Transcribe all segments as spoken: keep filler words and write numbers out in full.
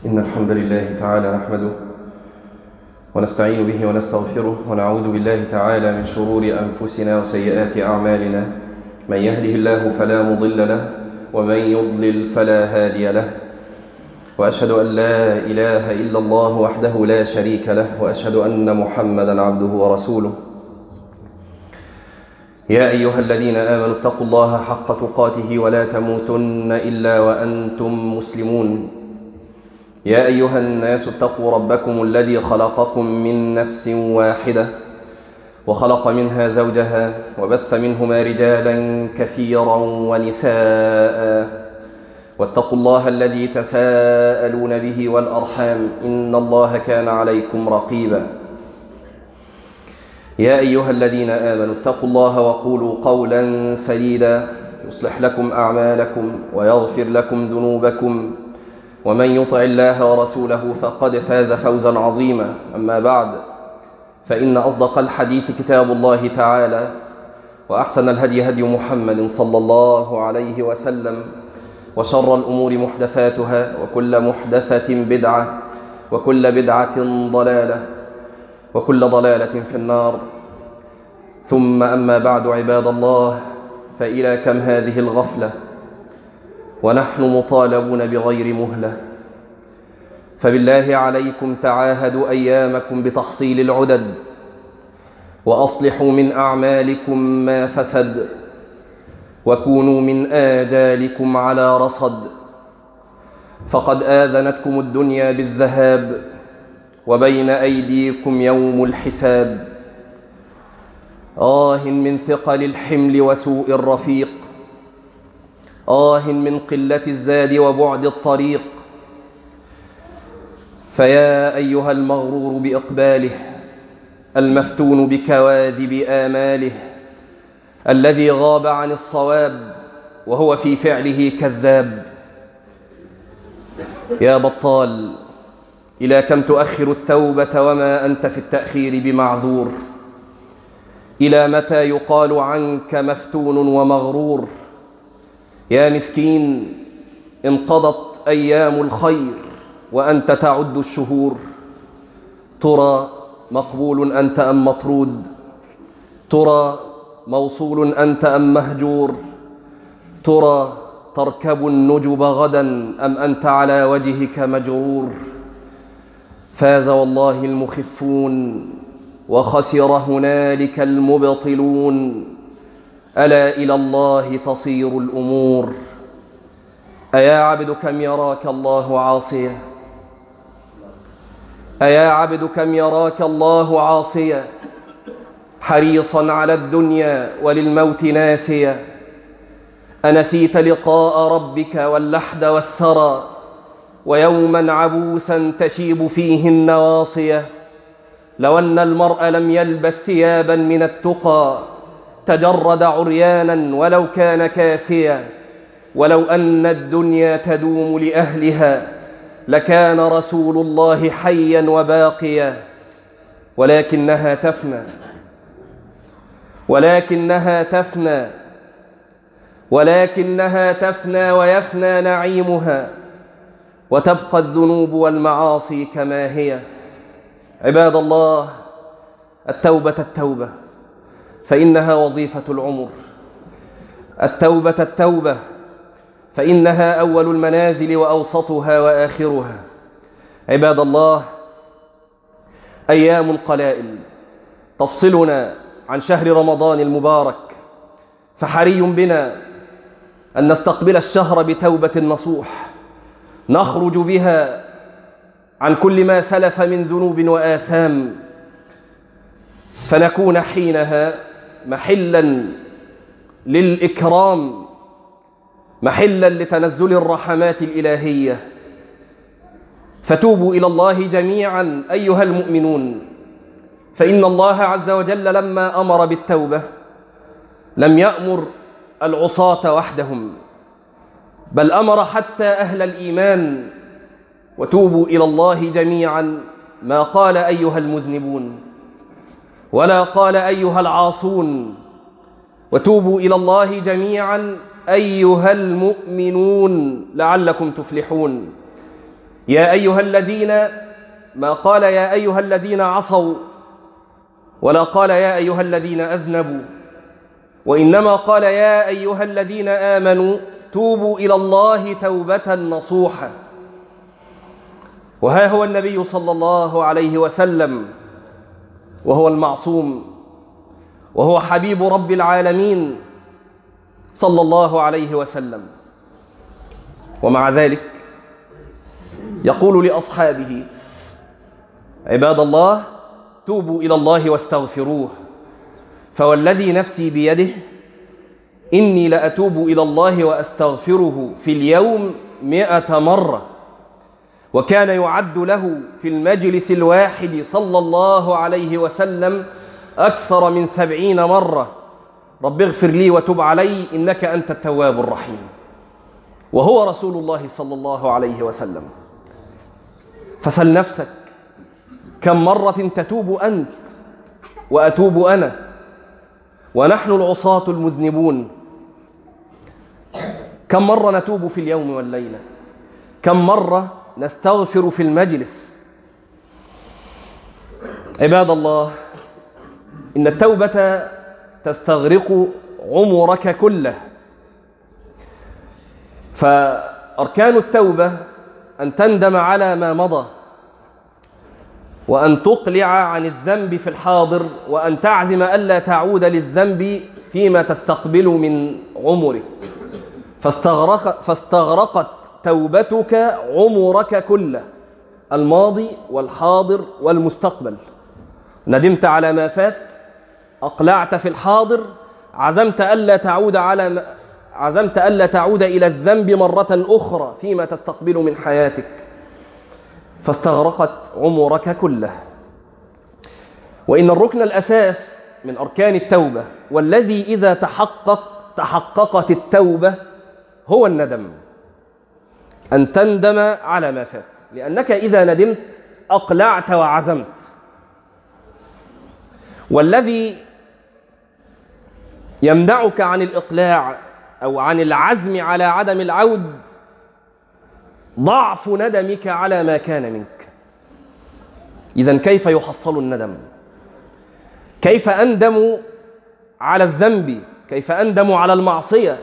إن الحمد لله تعالى نحمده ونستعين به ونستغفره ونعوذ بالله تعالى من شرور أنفسنا وسيئات أعمالنا. من يهده الله فلا مضل له ومن يضلل فلا هادي له، وأشهد أن لا إله إلا الله وحده لا شريك له، وأشهد أن محمدا عبده ورسوله. يا أيها الذين آمنوا اتقوا الله حق تقاته ولا تموتن إلا وأنتم مسلمون. يا أيها الناس اتقوا ربكم الذي خلقكم من نفس واحدة وخلق منها زوجها وبث منهما رجالا كثيرا ونساء، واتقوا الله الذي تساءلون به والأرحام إن الله كان عليكم رقيبا. يا أيها الذين آمنوا اتقوا الله وقولوا قولا سديدا يصلح لكم أعمالكم ويغفر لكم ذنوبكم، ومن يطع الله ورسوله فقد فاز فوزا عظيما. أما بعد، فإن أصدق الحديث كتاب الله تعالى، وأحسن الهدي هدي محمد صلى الله عليه وسلم، وشر الأمور محدثاتها، وكل محدثة بدعة، وكل بدعة ضلالة، وكل ضلالة في النار. ثم أما بعد، عباد الله، فإلى كم هذه الغفلة ونحن مطالبون بغير مهلة. فبالله عليكم تعاهدوا أيامكم بتحصيل العدد، وأصلحوا من أعمالكم ما فسد، وكونوا من آجالكم على رصد. فقد آذنتكم الدنيا بالذهاب، وبين أيديكم يوم الحساب. آه من ثقل الحمل وسوء الرفيق، آه من قلة الزاد وبعد الطريق. فيا أيها المغرور بإقباله، المفتون بكواذب آماله، الذي غاب عن الصواب وهو في فعله كذاب. يا بطال، إلى كم تؤخر التوبة وما أنت في التأخير بمعذور؟ إلى متى يقال عنك مفتون ومغرور؟ يا مسكين، انقضت أيام الخير وأنت تعد الشهور. ترى مقبول أنت أم مطرود؟ ترى موصول أنت أم مهجور؟ ترى تركب النجب غدا أم أنت على وجهك مجرور؟ فاز والله المخفون وخسر هنالك المبطلون. ألا إلى الله تصير الأمور. أيا عبد كم يراك الله عاصيا، أيا عبد كم يراك الله عاصيا، حريصا على الدنيا وللموت ناسيا. أنسيت لقاء ربك واللحد والثرى، ويوما عبوسا تشيب فيه النواصية. لو أن المرء لم يلبس ثيابا من التقى، تجرد عريانا ولو كان كاسيا. ولو أن الدنيا تدوم لأهلها، لكان رسول الله حيا وباقيا. ولكنها تفنى، ولكنها تفنى، ولكنها تفنى ويفنى نعيمها، وتبقى الذنوب والمعاصي كما هي. عباد الله، التوبة التوبة، فإنها وظيفة العمر. التوبة التوبة، فإنها أول المنازل وأوسطها وآخرها. عباد الله، أيام قلائل تفصلنا عن شهر رمضان المبارك، فحري بنا أن نستقبل الشهر بتوبة نصوح، نخرج بها عن كل ما سلف من ذنوب وآثام، فنكون حينها محلا للإكرام، محلا لتنزل الرحمات الإلهية. فتوبوا إلى الله جميعا أيها المؤمنون، فإن الله عز وجل لما أمر بالتوبة لم يأمر العصاة وحدهم، بل أمر حتى أهل الإيمان. وتوبوا إلى الله جميعا، ما قال أيها المذنبون ولا قال أيها العاصون. وتوبوا إلى الله جميعا أيها المؤمنون لعلكم تفلحون. يا أيها الذين، ما قال يا أيها الذين عصوا ولا قال يا أيها الذين أذنبوا، وإنما قال يا أيها الذين آمنوا توبوا إلى الله توبة نصوحا. وها هو النبي صلى الله عليه وسلم، وهو المعصوم، وهو حبيب رب العالمين صلى الله عليه وسلم، ومع ذلك يقول لأصحابه: عباد الله توبوا إلى الله واستغفروه، فوالذي نفسي بيده إني لأتوب إلى الله وأستغفره في اليوم مئة مرة. وكان يعد له في المجلس الواحد صلى الله عليه وسلم أكثر من سبعين مرة: رب اغفر لي وتب علي إنك أنت التواب الرحيم. وهو رسول الله صلى الله عليه وسلم. فسل نفسك كم مرة تتوب أنت وأتوب أنا ونحن العصاة المذنبون؟ كم مرة نتوب في اليوم والليلة؟ كم مرة نستغفر في المجلس؟ عباد الله، إن التوبة تستغرق عمرك كله. فأركان التوبة أن تندم على ما مضى، وأن تقلع عن الذنب في الحاضر، وأن تعزم ألا تعود للذنب فيما تستقبل من عمرك. فاستغرق فاستغرقت توبتك عمرك كله، الماضي والحاضر والمستقبل. ندمت على ما فات، أقلعت في الحاضر، عزمت ألا تعود على عزمت ألا تعود إلى الذنب مرة أخرى فيما تستقبل من حياتك، فاستغرقت عمرك كله. وإن الركن الأساس من أركان التوبة، والذي إذا تحقق تحققت التوبة، هو الندم. أن تندم على ما فات، لأنك إذا ندمت أقلعت وعزمت. والذي يمنعك عن الإقلاع أو عن العزم على عدم العود ضعف ندمك على ما كان منك. إذن كيف يحصل الندم؟ كيف أندم على الذنب؟ كيف أندم على المعصية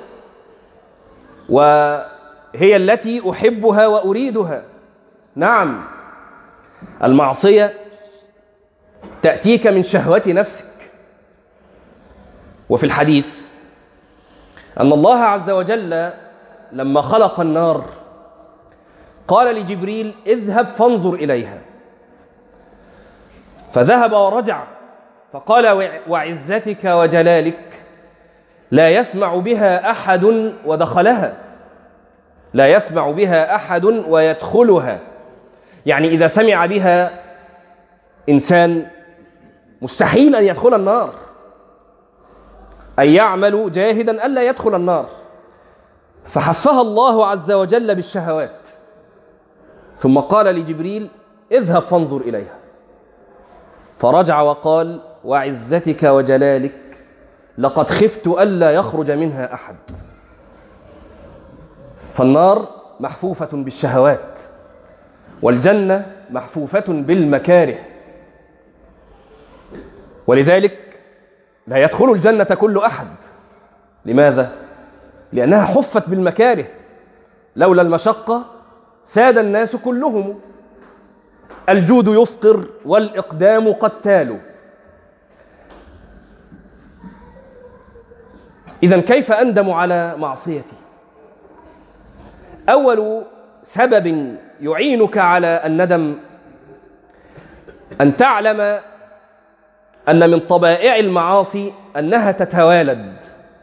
وهي التي أحبها وأريدها؟ نعم، المعصية تأتيك من شهوة نفسك. وفي الحديث أن الله عز وجل لما خلق النار قال لجبريل: اذهب فانظر إليها. فذهب ورجع، فقال: وعزتك وجلالك لا يسمع بها أحد ودخلها، لا يسمع بها أحد ويدخلها. يعني إذا سمع بها إنسان مستحيل أن يدخل النار، أي يعمل جاهدا ألا يدخل النار. فحفها الله عز وجل بالشهوات، ثم قال لجبريل: اذهب فانظر إليها. فرجع وقال: وعزتك وجلالك لقد خفت ألا يخرج منها أحد. فالنار محفوفة بالشهوات، والجنة محفوفة بالمكاره. ولذلك لا يدخل الجنة كل أحد. لماذا؟ لأنها حفت بالمكاره. لولا المشقة ساد الناس كلهم. الجود يفقر والإقدام قتال. إذن كيف أندم على معصيتي؟ أول سبب يعينك على الندم أن تعلم أن من طبائع المعاصي أنها تتوالد.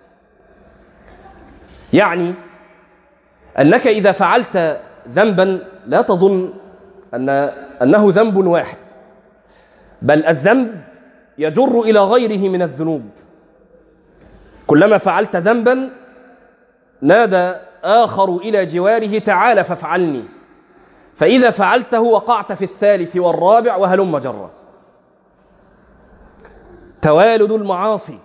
يعني أنك إذا فعلت ذنبا لا تظن أن أنه ذنب واحد، بل الذنب يجر إلى غيره من الذنوب. كلما فعلت ذنبا نادى آخر إلى جواره: تعال فافعلني. فإذا فعلته وقعت في الثالث والرابع وهلم جرا. توالد المعاصي.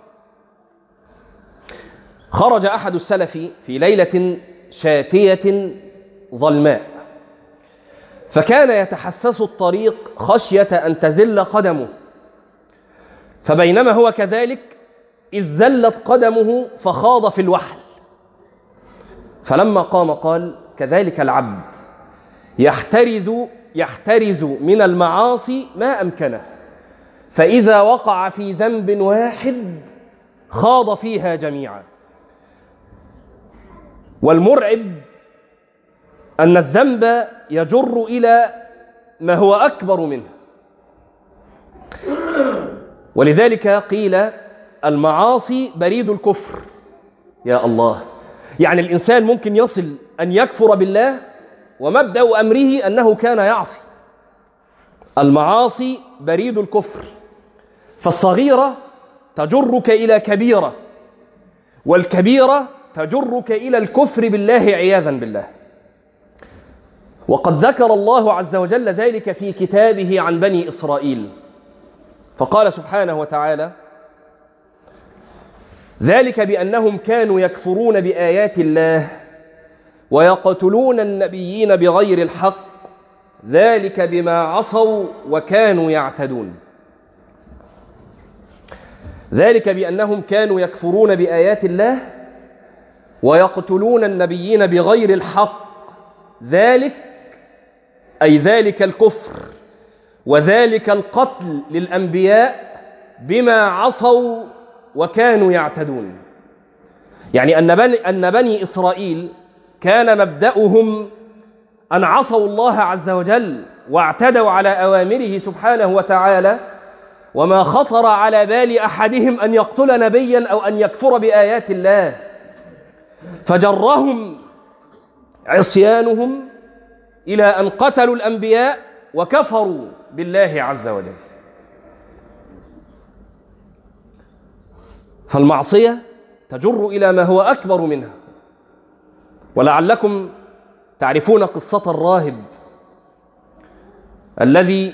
خرج أحد السلف في ليلة شاتية ظلماء، فكان يتحسس الطريق خشية أن تزل قدمه، فبينما هو كذلك إذ زلت قدمه فخاض في الوحل. فلما قام قال: كذلك العبد يحترز يحترز من المعاصي ما أمكنه، فإذا وقع في ذنب واحد خاض فيها جميعا. والمرعب أن الذنب يجر إلى ما هو أكبر منه، ولذلك قيل المعاصي بريد الكفر. يا الله، يعني الإنسان ممكن يصل أن يكفر بالله ومبدأ أمره أنه كان يعصي. المعاصي بريد الكفر، فالصغيرة تجرك إلى كبيرة، والكبيرة تجرك إلى الكفر بالله عياذا بالله. وقد ذكر الله عز وجل ذلك في كتابه عن بني إسرائيل، فقال سبحانه وتعالى: ذلك بأنهم كانوا يكفرون بآيات الله ويقتلون النبيين بغير الحق، ذلك بما عصوا وكانوا يعتدون. ذلك بأنهم كانوا يكفرون بآيات الله ويقتلون النبيين بغير الحق، ذلك أي ذلك الكفر وذلك القتل للأنبياء بما عصوا وكانوا يعتدون. يعني أن بني, أن بني إسرائيل كان مبدأهم أن عصوا الله عز وجل واعتدوا على أوامره سبحانه وتعالى، وما خطر على بال أحدهم أن يقتل نبيا أو أن يكفر بآيات الله، فجرهم عصيانهم إلى أن قتلوا الأنبياء وكفروا بالله عز وجل. فالمعصية تجر إلى ما هو أكبر منها. ولعلكم تعرفون قصة الراهب الذي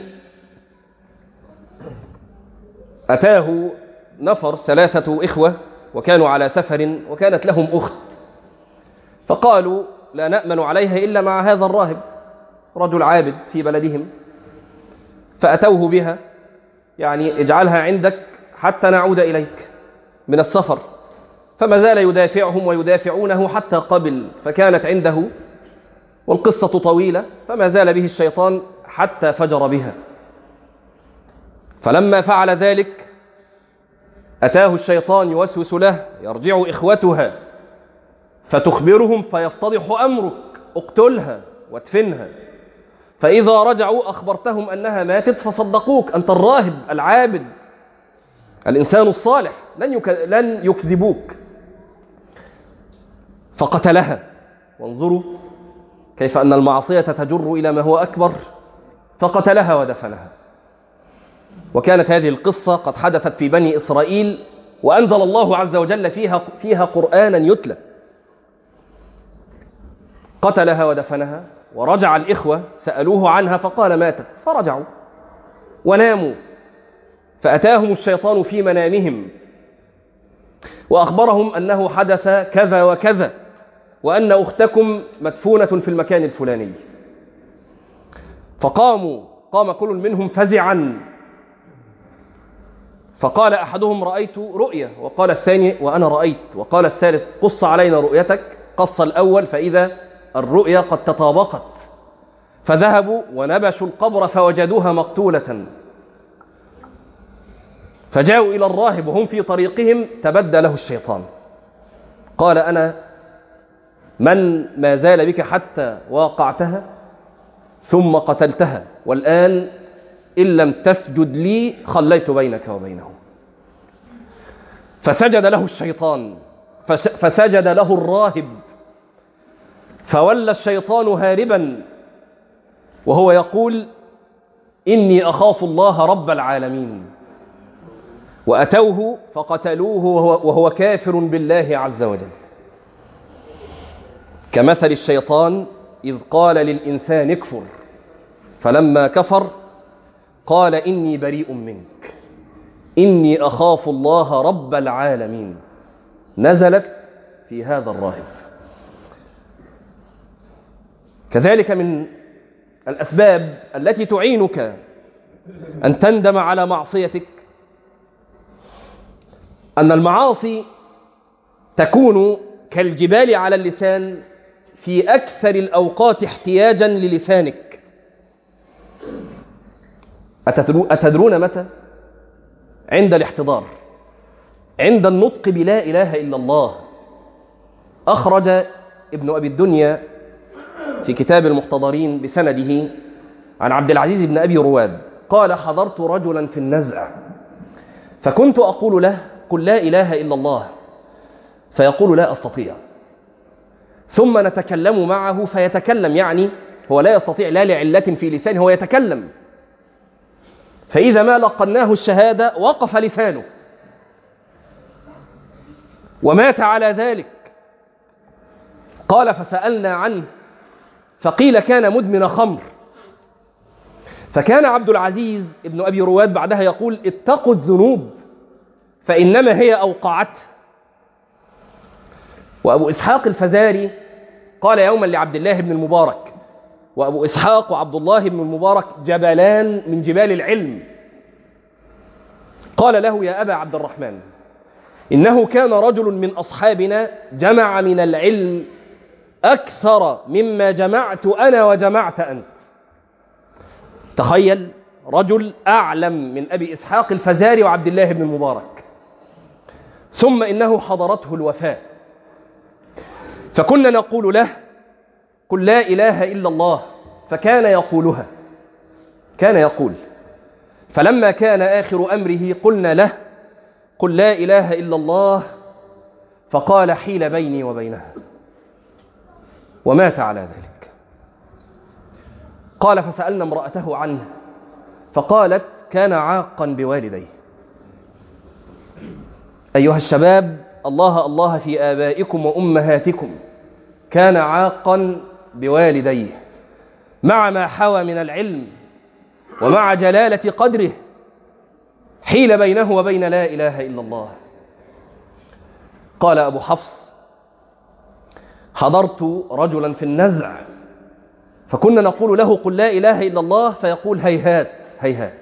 أتاه نفر ثلاثة إخوة وكانوا على سفر وكانت لهم أخت، فقالوا: لا نأمن عليها إلا مع هذا الراهب، رجل عابد في بلدهم، فأتوه بها، يعني اجعلها عندك حتى نعود إليك من السفر. فما زال يدافعهم ويدافعونه حتى قبل، فكانت عنده، والقصة طويلة، فما زال به الشيطان حتى فجر بها. فلما فعل ذلك أتاه الشيطان يوسوس له: يرجع إخوتها فتخبرهم فيفتضح أمرك، اقتلها وادفنها، فإذا رجعوا أخبرتهم أنها ماتت فصدقوك، أنت الراهب العابد الإنسان الصالح، لن, يك... لن يكذبوك. فقتلها. وانظروا كيف أن المعصية تجر إلى ما هو أكبر، فقتلها ودفنها. وكانت هذه القصة قد حدثت في بني إسرائيل، وأنزل الله عز وجل فيها, فيها قرآنا يتلى. قتلها ودفنها، ورجع الإخوة سألوه عنها فقال ماتت، فرجعوا وناموا، فأتاهم الشيطان في منامهم وأخبرهم أنه حدث كذا وكذا، وأن أختكم مدفونة في المكان الفلاني. فقاموا قام كل منهم فزعا، فقال أحدهم: رأيت رؤيا، وقال الثاني: وأنا رأيت، وقال الثالث: قص علينا رؤيتك. قص الأول فإذا الرؤيا قد تطابقت، فذهبوا ونبشوا القبر فوجدوها مقتولة. فجاءوا إلى الراهب وهم في طريقهم تبدى له الشيطان، قال: أنا من ما زال بك حتى واقعتها ثم قتلتها، والآن إن لم تسجد لي خليت بينك وبينهم. فسجد له الشيطان، فسجد له الراهب، فولى الشيطان هاربا وهو يقول: إني أخاف الله رب العالمين. وأتوه فقتلوه وهو كافر بالله عز وجل. كمثل الشيطان إذ قال للإنسان اكفر، فلما كفر قال: إني بريء منك إني أخاف الله رب العالمين. نزلت في هذا الراهب. كذلك من الأسباب التي تعينك أن تندم على معصيتك أن المعاصي تكون كالجبال على اللسان في أكثر الأوقات احتياجا للسانك. أتدرون متى؟ عند الاحتضار، عند النطق بلا إله إلا الله. أخرج ابن أبي الدنيا في كتاب المحتضرين بسنده عن عبد العزيز بن أبي رواد قال: حضرت رجلا في النزع فكنت أقول له: قل لا إله إلا الله، فيقول: لا أستطيع. ثم نتكلم معه فيتكلم، يعني هو لا يستطيع لا لعلة في لسانه، هو يتكلم، فإذا ما لقناه الشهادة وقف لسانه ومات على ذلك. قال: فسألنا عنه فقيل كان مدمن خمر. فكان عبد العزيز ابن أبي رواد بعدها يقول: اتقوا الذنوب فإنما هي أوقعته. وأبو إسحاق الفزاري قال يوما لعبد الله بن المبارك، وأبو إسحاق وعبد الله بن المبارك جبلان من جبال العلم، قال له: يا أبا عبد الرحمن، إنه كان رجل من أصحابنا جمع من العلم أكثر مما جمعت أنا وجمعت أنت. تخيل، رجل أعلم من أبي إسحاق الفزاري وعبد الله بن المبارك، ثم إنه حضرته الوفاة، فكنا نقول له: قل لا إله إلا الله، فكان يقولها، كان يقول. فلما كان آخر أمره قلنا له: قل لا إله إلا الله، فقال: حيل بيني وبينها، ومات على ذلك. قال: فسألنا امرأته عنه فقالت: كان عاقا بوالديه. أيها الشباب، الله الله في آبائكم وأمهاتكم، كان عاقا بوالديه مع ما حوى من العلم ومع جلالة قدره، حيل بينه وبين لا إله إلا الله. قال أبو حفص: حضرت رجلا في النزع فكنا نقول له: قل لا إله إلا الله، فيقول: هيهات هيهات.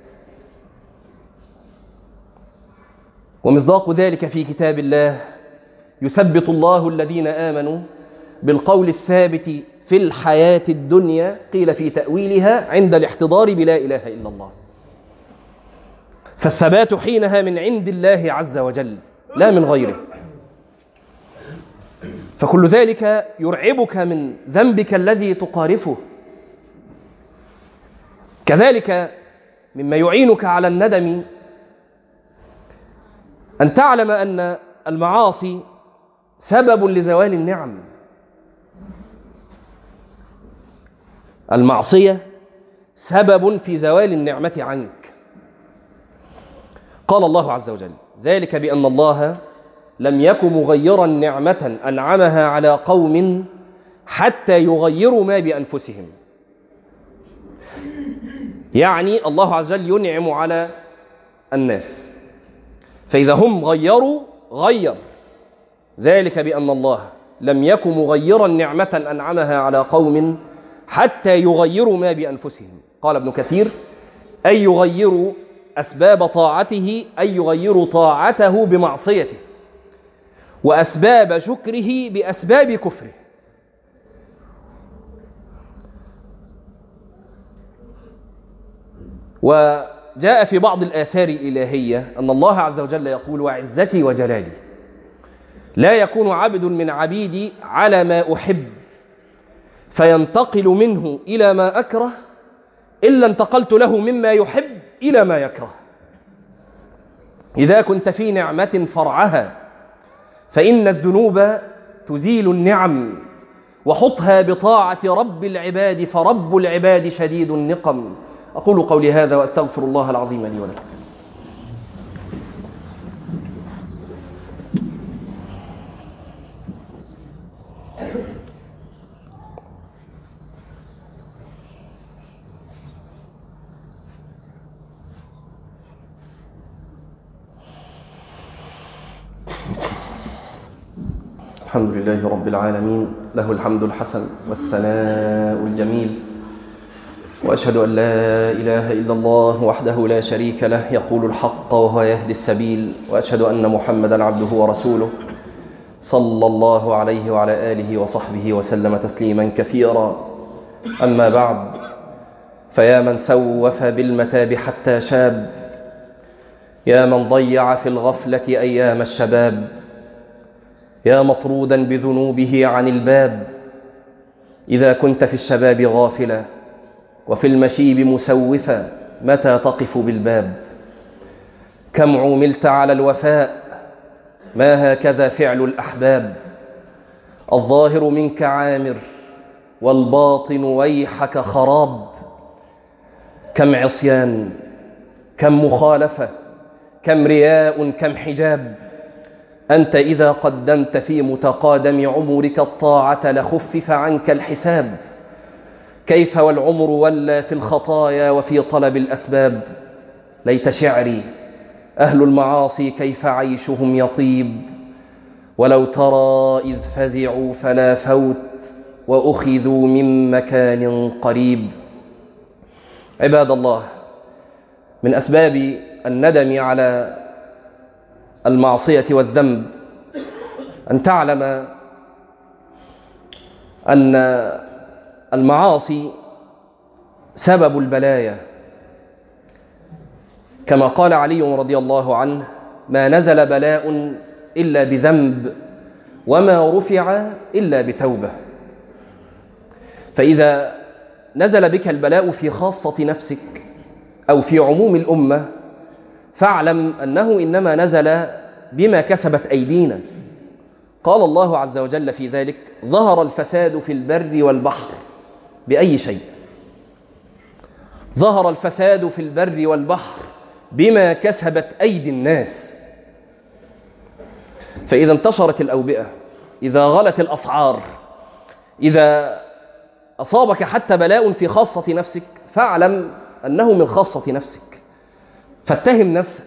ومصداق ذلك في كتاب الله: يثبت الله الذين آمنوا بالقول الثابت في الحياة الدنيا، قيل في تأويلها عند الاحتضار بلا إله إلا الله. فالثبات حينها من عند الله عز وجل لا من غيره. فكل ذلك يرعبك من ذنبك الذي تقارفه. كذلك مما يعينك على الندم أن تعلم أن المعاصي سبب لزوال النعم. المعصية سبب في زوال النعمة عنك. قال الله عز وجل: ذلك بأن الله لم يكن مغيرا نعمة أنعمها على قوم حتى يغيروا ما بأنفسهم. يعني الله عز وجل ينعم على الناس، فإذا هم غيروا غير. ذلك بأن الله لم يكن مغيرا نعمة أنعمها على قوم حتى يغيروا ما بأنفسهم. قال ابن كثير: أي يغيروا أسباب طاعته، أي يغيروا طاعته بمعصيته، وأسباب شكره بأسباب كفره. وجاء في بعض الآثار الإلهية أن الله عز وجل يقول: وعزتي وجلالي لا يكون عبد من عبيدي على ما أحب فينتقل منه إلى ما أكره إلا انتقلت له مما يحب إلى ما يكره. إذا كنت في نعمة فرعها فإن الذنوب تزيل النعم، وحطها بطاعة رب العباد فرب العباد شديد النقم. أقول قولي هذا وأستغفر الله العظيم لي ولكم. الحمد لله رب العالمين، له الحمد الحسن والثناء الجميل، وأشهد أن لا إله إلا الله وحده لا شريك له يقول الحق وهو يهدي السبيل، وأشهد أن محمدا عبده ورسوله صلى الله عليه وعلى آله وصحبه وسلم تسليما كثيرا. أما بعد، فيا من سوف بالمتاب حتى شاب، يا من ضيع في الغفلة أيام الشباب، يا مطرودا بذنوبه عن الباب، إذا كنت في الشباب غافلا وفي المشيب مسوفا، متى تقف بالباب؟ كم عملت على الوفاء، ما هكذا فعل الأحباب. الظاهر منك عامر والباطن ويحك خراب. كم عصيان، كم مخالفة، كم رياء، كم حجاب. أنت إذا قدمت في متقادم عمرك الطاعة لخفف عنك الحساب. كيف والعمر ولى في الخطايا وفي طلب الأسباب. ليت شعري أهل المعاصي كيف عيشهم يطيب، ولو ترى إذ فزعوا فلا فوت وأخذوا من مكان قريب. عباد الله، من أسباب الندم على المعصية والذنب أن تعلم أن المعاصي سبب البلايا، كما قال علي رضي الله عنه: ما نزل بلاء إلا بذنب وما رفع إلا بتوبة. فإذا نزل بك البلاء في خاصة نفسك أو في عموم الأمة، فاعلم أنه إنما نزل بما كسبت أيدينا. قال الله عز وجل في ذلك: ظهر الفساد في البر والبحر. بأي شيء؟ ظهر الفساد في البر والبحر بما كسبت أيدي الناس. فإذا انتشرت الأوبئة، إذا غلت الأسعار، إذا أصابك حتى بلاء في خاصة نفسك، فاعلم أنه من خاصة نفسك، فاتهم نفسك.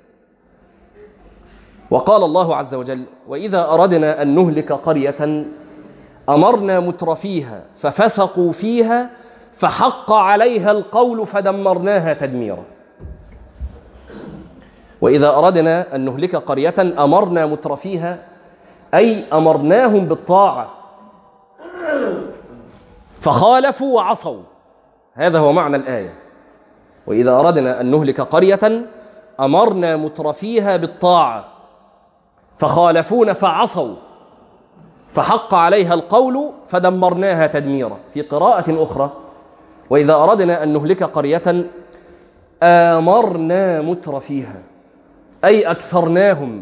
وقال الله عز وجل: وإذا أردنا أن نهلك قرية أمرنا مترفيها ففسقوا فيها فحق عليها القول فدمرناها تدميرا. وإذا أردنا أن نهلك قرية أمرنا مترفيها، أي أمرناهم بالطاعة فخالفوا وعصوا. هذا هو معنى الآية: وإذا أردنا أن نهلك قرية أمرنا مترفيها بالطاعة فخالفون فعصوا فحق عليها القول فدمرناها تدميرا. في قراءة أخرى: وإذا أردنا أن نهلك قرية آمرنا مترفيها، أي أكثرناهم.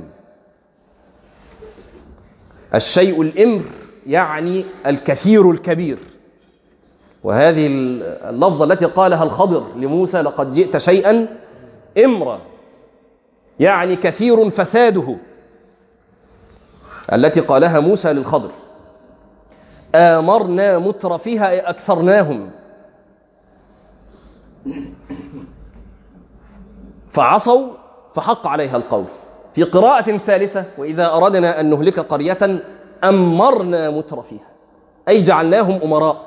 الشيء الإمر يعني الكثير الكبير، وهذه اللفظة التي قالها الخضر لموسى: لقد جئت شيئا إمرا، يعني كثير فساده، التي قالها موسى للخضر. آمرنا مترفيها أي أكثرناهم فعصوا فحق عليها القول. في قراءة ثالثة: وإذا أردنا أن نهلك قرية أمرنا مترفيها، أي جعلناهم أمراء.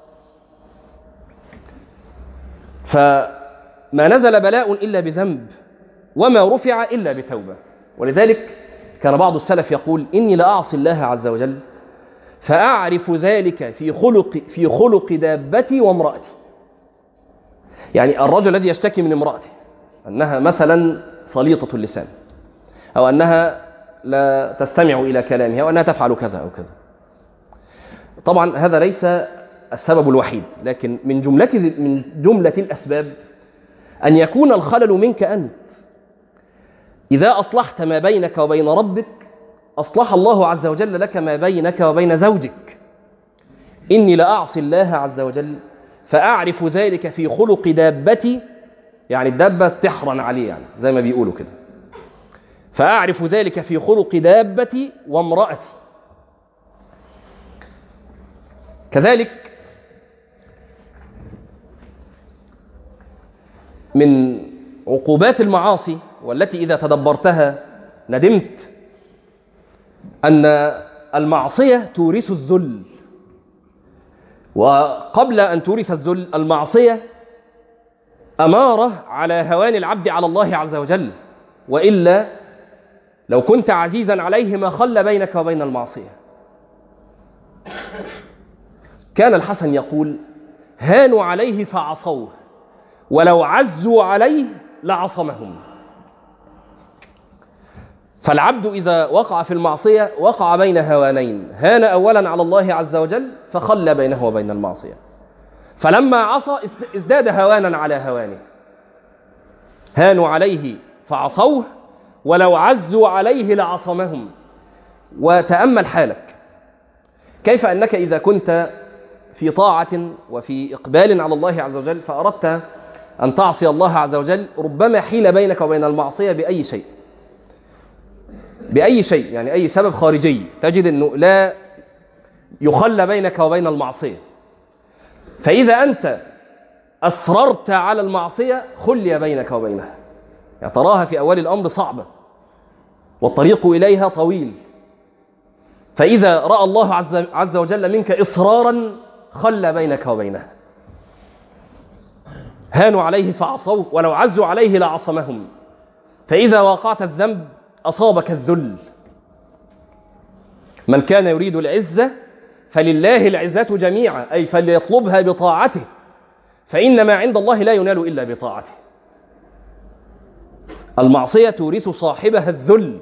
فما نزل بلاء إلا بذنب وما رفع إلا بتوبة. ولذلك كان بعض السلف يقول: إني لأعصي الله عز وجل فأعرف ذلك في خلق في خلق دابتي وامرأتي. يعني الرجل الذي يشتكي من امرأته أنها مثلا صليطة اللسان، أو أنها لا تستمع إلى كلامها، أو أنها تفعل كذا أو كذا. طبعا هذا ليس السبب الوحيد، لكن من جملة من جملة الأسباب أن يكون الخلل منك أنت. إذا أصلحت ما بينك وبين ربك أصلح الله عز وجل لك ما بينك وبين زوجك. إني لأعصي الله عز وجل فأعرف ذلك في خلق دابتي، يعني الدابة تحرن عليه، يعني زي ما بيقولوا كده. فأعرف ذلك في خلق دابتي وامرأتي. كذلك من عقوبات المعاصي والتي إذا تدبرتها ندمت أن المعصية تورث الذل، وقبل أن تورث الذل المعصية أمارة على هوان العبد على الله عز وجل، وإلا لو كنت عزيزا عليه ما خلى بينك وبين المعصية. كان الحسن يقول: هانوا عليه فعصوه، ولو عزوا عليه لعصمهم. فالعبد إذا وقع في المعصية وقع بين هوانين، هان أولا على الله عز وجل فخلى بينه وبين المعصية، فلما عصى ازداد هوانا على هوانه. هانوا عليه فعصوه ولو عزوا عليه لعصمهم. وتأمل حالك، كيف أنك إذا كنت في طاعة وفي إقبال على الله عز وجل فأردت أن تعصي الله عز وجل، ربما حيل بينك وبين المعصية بأي شيء بأي شيء يعني أي سبب خارجي، تجد أنه لا يخلى بينك وبين المعصية. فإذا أنت أصررت على المعصية خلي بينك وبينها، يعني تراها في أول الأمر صعبة والطريق إليها طويل، فإذا رأى الله عز وجل منك إصرارا خلى بينك وبينها. هانوا عليه فعصوه ولو عزوا عليه لعصمهم. فإذا وقعت الذنب أصابك الذل. من كان يريد العزة فلله العزة جميعا، أي فليطلبها بطاعته، فإن ما عند الله لا ينال إلا بطاعته. المعصية تورث صاحبها الذل.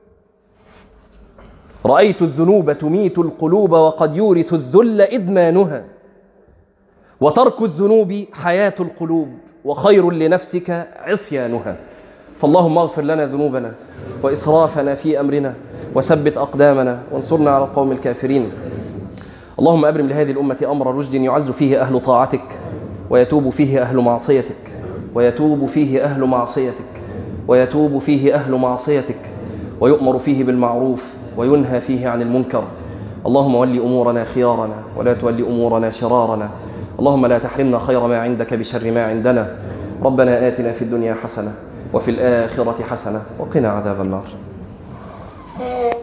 رأيت الذنوب تميت القلوب وقد يورث الذل إدمانها، وترك الذنوب حياة القلوب وخير لنفسك عصيانها. فاللهم اغفر لنا ذنوبنا وإسرافنا في أمرنا وثبت أقدامنا وانصرنا على القوم الكافرين. اللهم أبرم لهذه الأمة أمر رشد يعز فيه أهل طاعتك ويتوب فيه أهل معصيتك ويتوب فيه أهل معصيتك ويتوب فيه أهل معصيتك ويؤمر فيه بالمعروف وينهى فيه عن المنكر. اللهم ول أمورنا خيارنا ولا تول أمورنا شرارنا. اللهم لا تحرمنا خير ما عندك بشر ما عندنا. ربنا آتنا في الدنيا حسنة وفي الآخرة حسنة وقنا عذاب النار.